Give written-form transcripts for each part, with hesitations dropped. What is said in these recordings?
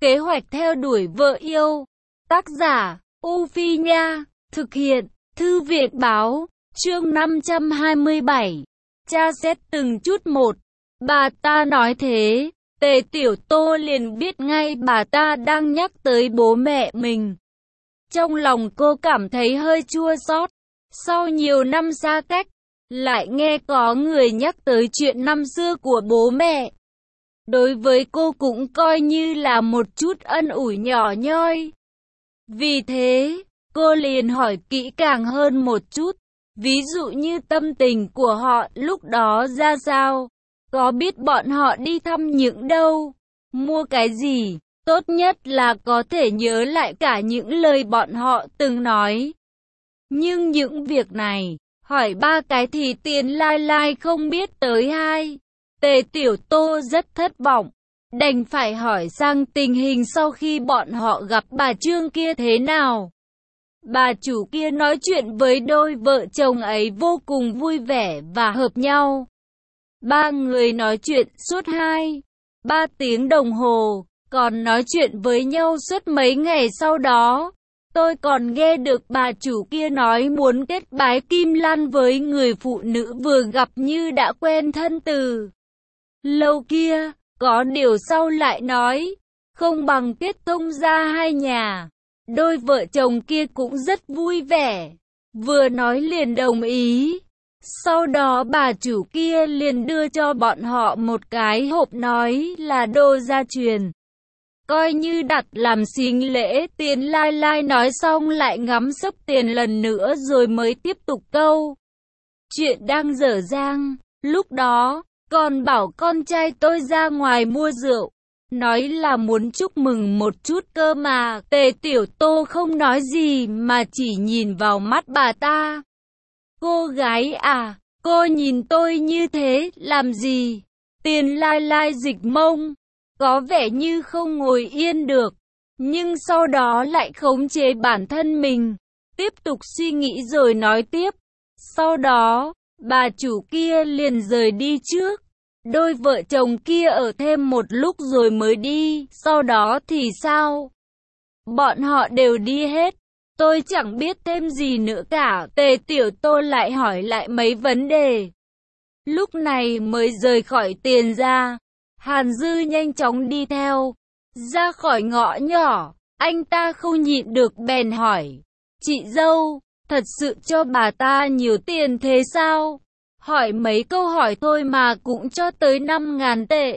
Kế hoạch theo đuổi vợ yêu. Tác giả, U Phi Nha. Thực hiện, Thư viện Báo. Chương 527. Tra xét từng chút một. Bà ta nói thế, Tề Tiểu Tô liền biết ngay bà ta đang nhắc tới bố mẹ mình. Trong lòng cô cảm thấy hơi chua xót. Sau nhiều năm xa cách, lại nghe có người nhắc tới chuyện năm xưa của bố mẹ. Đối với cô cũng coi như là một chút ân ủi nhỏ nhoi. Vì thế, cô liền hỏi kỹ càng hơn một chút. Ví dụ như tâm tình của họ lúc đó ra sao? Có biết bọn họ đi thăm những đâu? Mua cái gì? Tốt nhất là có thể nhớ lại cả những lời bọn họ từng nói. Nhưng những việc này, hỏi 3 cái thì Tiền Lai Lai không biết tới 2. Tề Tiểu Tô rất thất vọng, đành phải hỏi sang tình hình sau khi bọn họ gặp bà Trương kia thế nào. Bà chủ kia nói chuyện với đôi vợ chồng ấy vô cùng vui vẻ và hợp nhau. 3 người nói chuyện suốt 2-3 tiếng đồng hồ, còn nói chuyện với nhau suốt mấy ngày sau đó. Tôi còn nghe được bà chủ kia nói muốn kết bái Kim Lan với người phụ nữ vừa gặp như đã quen thân từ lâu kia. Có điều sau lại nói, không bằng kết thông ra hai nhà. Đôi vợ chồng kia cũng rất vui vẻ, vừa nói liền đồng ý. Sau đó bà chủ kia liền đưa cho bọn họ một cái hộp nói là đồ gia truyền, coi như đặt làm sính lễ. Tiền Lai Lai nói xong lại ngắm sấp tiền lần nữa rồi mới tiếp tục câu chuyện đang dở dang. Lúc đó, còn bảo con trai tôi ra ngoài mua rượu, nói là muốn chúc mừng một chút cơ mà. Tề Tiểu Tô không nói gì mà chỉ nhìn vào mắt bà ta. Cô gái à, cô nhìn tôi như thế làm gì? Tiền Lai Lai dịch mông, có vẻ như không ngồi yên được, nhưng sau đó lại khống chế bản thân mình, tiếp tục suy nghĩ rồi nói tiếp. Sau đó, bà chủ kia liền rời đi trước. Đôi vợ chồng kia ở thêm một lúc rồi mới đi. Sau đó thì sao? Bọn họ đều đi hết. Tôi chẳng biết thêm gì nữa cả. Tề Tiểu Tô lại hỏi lại mấy vấn đề. Lúc này mới rời khỏi Tiền gia. Hàn Dư nhanh chóng đi theo. Ra khỏi ngõ nhỏ, anh ta không nhịn được bèn hỏi. Chị dâu, thật sự cho bà ta nhiều tiền thế sao? Hỏi mấy câu hỏi thôi mà cũng cho tới 5.000 tệ.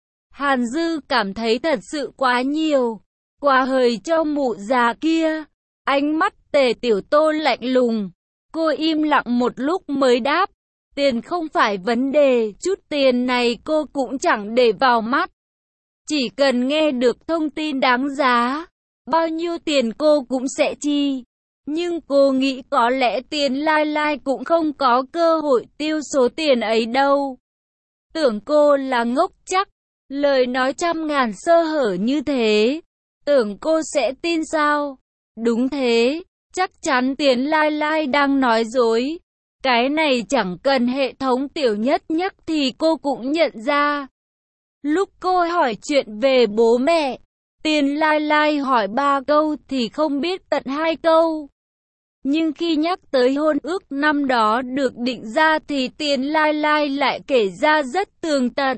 Hàn Dư cảm thấy thật sự quá nhiều, quá hời cho mụ già kia. Ánh mắt Tề Tiểu Tô lạnh lùng. Cô im lặng một lúc mới đáp. Tiền không phải vấn đề, chút tiền này cô cũng chẳng để vào mắt. Chỉ cần nghe được thông tin đáng giá, bao nhiêu tiền cô cũng sẽ chi. Nhưng cô nghĩ có lẽ Tiền Lai Lai cũng không có cơ hội tiêu số tiền ấy đâu. Tưởng cô là ngốc chắc, lời nói 100.000 sơ hở như thế, tưởng cô sẽ tin sao? Đúng thế, chắc chắn Tiền Lai Lai đang nói dối. Cái này chẳng cần hệ thống tiểu nhất nhắc thì cô cũng nhận ra. Lúc cô hỏi chuyện về bố mẹ, Tiền Lai Lai hỏi 3 câu thì không biết tận 2 câu. Nhưng khi nhắc tới hôn ước năm đó được định ra thì Tiền Lai Lai lại kể ra rất tường tận.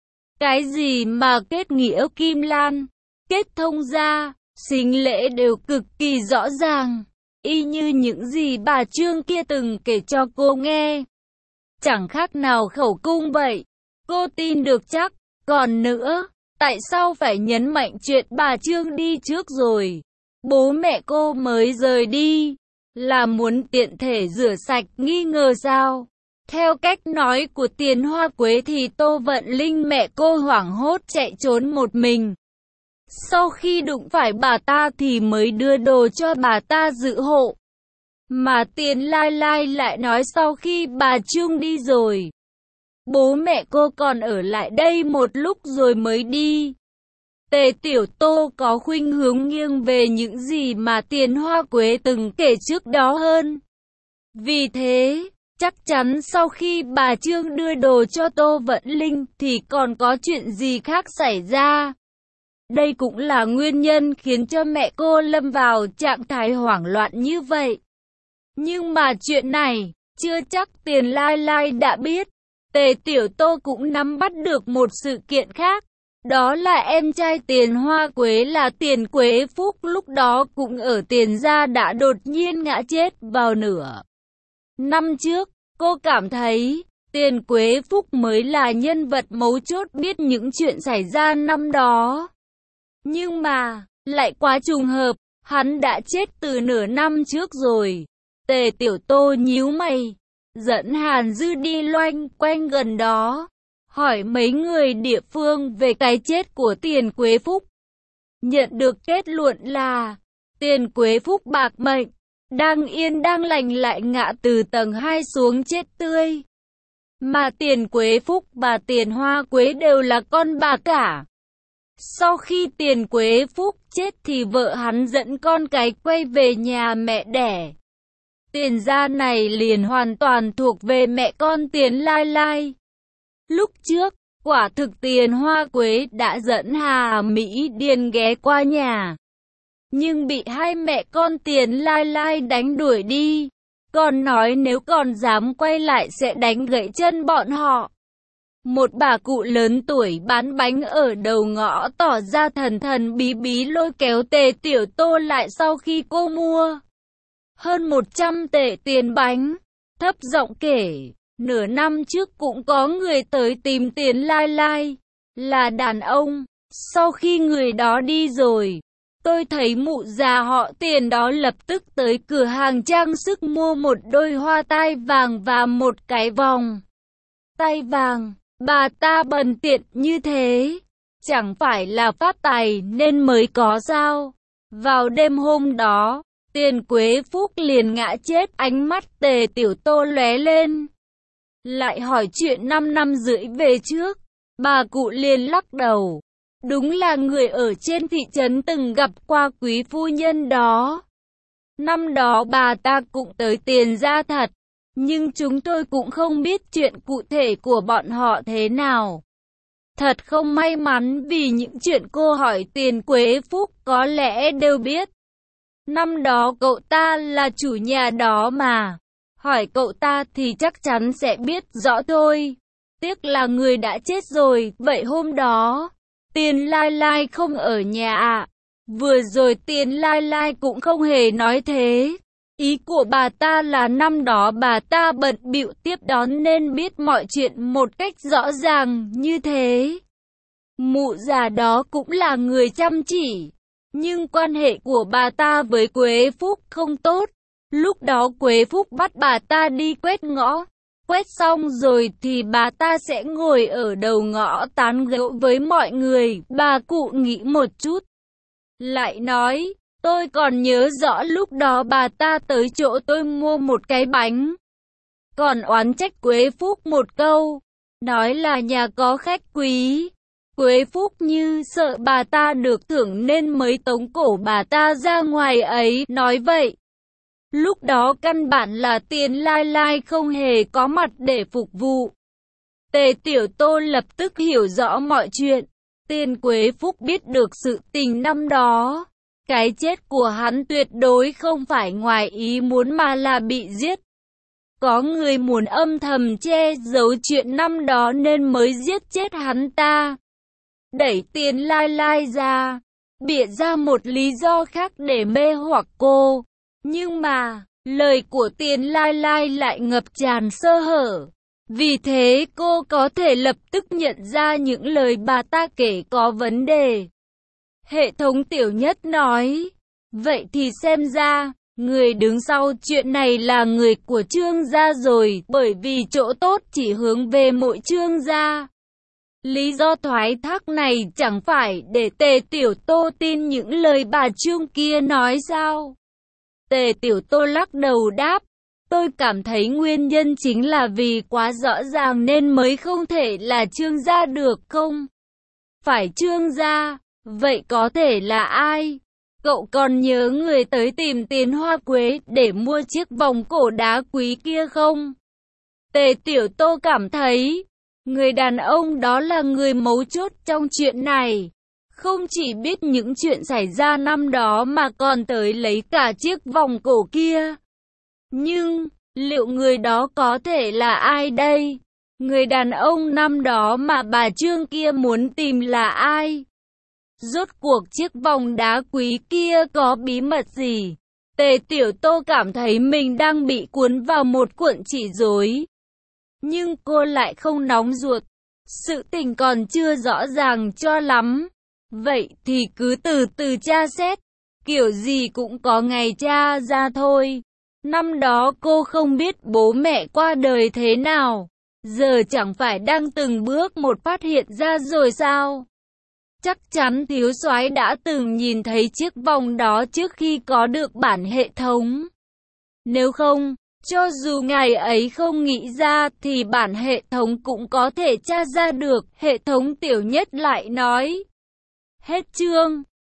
Cái gì mà kết nghĩa Kim Lan, kết thông gia, sính lễ đều cực kỳ rõ ràng, y như những gì bà Trương kia từng kể cho cô nghe. Chẳng khác nào khẩu cung vậy. Cô tin được chắc. Còn nữa, tại sao phải nhấn mạnh chuyện bà Trương đi trước rồi bố mẹ cô mới rời đi? Là muốn tiện thể rửa sạch nghi ngờ sao? Theo cách nói của Tiền Hoa Quế thì Tô Vận Linh mẹ cô hoảng hốt chạy trốn một mình. Sau khi đụng phải bà ta thì mới đưa đồ cho bà ta dự hộ. Mà Tiền Lai Lai lại nói sau khi bà Trương đi rồi, bố mẹ cô còn ở lại đây một lúc rồi mới đi. Tề Tiểu Tô có khuynh hướng nghiêng về những gì mà Tiền Hoa Quế từng kể trước đó hơn. Vì thế, chắc chắn sau khi bà Trương đưa đồ cho Tô Vận Linh thì còn có chuyện gì khác xảy ra. Đây cũng là nguyên nhân khiến cho mẹ cô lâm vào trạng thái hoảng loạn như vậy. Nhưng mà chuyện này, chưa chắc Tiền Lai Lai đã biết. Tề Tiểu Tô cũng nắm bắt được một sự kiện khác. Đó là em trai Tiền Hoa Quế là Tiền Quế Phúc lúc đó cũng ở Tiền gia đã đột nhiên ngã chết vào nửa năm trước. Cô cảm thấy Tiền Quế Phúc mới là nhân vật mấu chốt biết những chuyện xảy ra năm đó. Nhưng mà, lại quá trùng hợp, hắn đã chết từ nửa năm trước rồi. Tề Tiểu Tô nhíu mày, dẫn Hàn Dư đi loanh quanh gần đó, hỏi mấy người địa phương về cái chết của Tiền Quế Phúc. Nhận được kết luận là, Tiền Quế Phúc bạc mệnh, đang yên đang lành lại ngã từ tầng 2 xuống chết tươi. Mà Tiền Quế Phúc và Tiền Hoa Quế đều là con bà cả. Sau khi Tiền Quế Phúc chết thì vợ hắn dẫn con cái quay về nhà mẹ đẻ. Tiền gia này liền hoàn toàn thuộc về mẹ con Tiền Lai Lai. Lúc trước, quả thực Tiền Hoa Quế đã dẫn Hà Mỹ Điền ghé qua nhà. Nhưng bị hai mẹ con Tiền Lai Lai đánh đuổi đi. Còn nói nếu còn dám quay lại sẽ đánh gãy chân bọn họ. Một bà cụ lớn tuổi bán bánh ở đầu ngõ tỏ ra thần thần bí bí lôi kéo Tề Tiểu Tô lại sau khi cô mua hơn 100 tệ tiền bánh. Thấp giọng kể, nửa năm trước cũng có người tới tìm Tiền Lai Lai, là đàn ông. Sau khi người đó đi rồi, tôi thấy mụ già họ Tiền đó lập tức tới cửa hàng trang sức mua một đôi hoa tai vàng và một cái vòng tay vàng. Bà ta bần tiện như thế, chẳng phải là phát tài nên mới có sao? Vào đêm hôm đó, Tiền Quế Phúc liền ngã chết. Ánh mắt Tề Tiểu Tô lóe lên, lại hỏi chuyện 5 năm rưỡi về trước. Bà cụ liền lắc đầu, đúng là người ở trên thị trấn từng gặp qua quý phu nhân đó. Năm đó bà ta cũng tới Tiền gia thật, nhưng chúng tôi cũng không biết chuyện cụ thể của bọn họ thế nào. Thật không may mắn vì những chuyện cô hỏi Tiền Quế Phúc có lẽ đều biết. Năm đó cậu ta là chủ nhà đó mà. Hỏi cậu ta thì chắc chắn sẽ biết rõ thôi. Tiếc là người đã chết rồi. Vậy hôm đó, Tiền Lai Lai không ở nhà à? Vừa rồi Tiền Lai Lai cũng không hề nói thế. Ý của bà ta là năm đó bà ta bận bịu tiếp đón nên biết mọi chuyện một cách rõ ràng như thế. Mụ già đó cũng là người chăm chỉ, nhưng quan hệ của bà ta với Quế Phúc không tốt. Lúc đó Quế Phúc bắt bà ta đi quét ngõ. Quét xong rồi thì bà ta sẽ ngồi ở đầu ngõ tán gẫu với mọi người. Bà cụ nghĩ một chút, lại nói, tôi còn nhớ rõ lúc đó bà ta tới chỗ tôi mua một cái bánh. Còn oán trách Quế Phúc một câu, nói là nhà có khách quý. Quế Phúc như sợ bà ta được thưởng nên mới tống cổ bà ta ra ngoài ấy, nói vậy. Lúc đó căn bản là Tiền Lai Lai không hề có mặt để phục vụ. Tề Tiểu Tô lập tức hiểu rõ mọi chuyện. Tiền Quế Phúc biết được sự tình năm đó. Cái chết của hắn tuyệt đối không phải ngoài ý muốn mà là bị giết. Có người muốn âm thầm che giấu chuyện năm đó nên mới giết chết hắn ta. Đẩy Tiền Lai Lai ra, bịa ra một lý do khác để mê hoặc cô. Nhưng mà, lời của Tiền Lai Lai lại ngập tràn sơ hở. Vì thế cô có thể lập tức nhận ra những lời bà ta kể có vấn đề. Hệ thống Tiểu Nhất nói, vậy thì xem ra, người đứng sau chuyện này là người của Trương gia rồi, bởi vì chỗ tốt chỉ hướng về mỗi Trương gia. Lý do thoái thác này chẳng phải để Tề Tiểu Tô tin những lời bà Trương kia nói sao? Tề Tiểu Tô lắc đầu đáp, tôi cảm thấy nguyên nhân chính là vì quá rõ ràng nên mới không thể là Trương gia được không? Phải Trương gia, vậy có thể là ai? Cậu còn nhớ người tới tìm Tiền Hoa Quế để mua chiếc vòng cổ đá quý kia không? Tề Tiểu Tô cảm thấy, người đàn ông đó là người mấu chốt trong chuyện này. Không chỉ biết những chuyện xảy ra năm đó mà còn tới lấy cả chiếc vòng cổ kia. Nhưng, liệu người đó có thể là ai đây? Người đàn ông năm đó mà bà Trương kia muốn tìm là ai? Rốt cuộc chiếc vòng đá quý kia có bí mật gì? Tề Tiểu Tô cảm thấy mình đang bị cuốn vào một cuộn chỉ rối. Nhưng cô lại không nóng ruột. Sự tình còn chưa rõ ràng cho lắm. Vậy thì cứ từ từ tra xét. Kiểu gì cũng có ngày tra ra thôi. Năm đó cô không biết bố mẹ qua đời thế nào. Giờ chẳng phải đang từng bước một phát hiện ra rồi sao? Chắc chắn thiếu soái đã từng nhìn thấy chiếc vòng đó trước khi có được bản hệ thống. Nếu không, cho dù ngày ấy không nghĩ ra thì bản hệ thống cũng có thể tra ra được. Hệ thống Tiểu Nhất lại nói. Hết chương.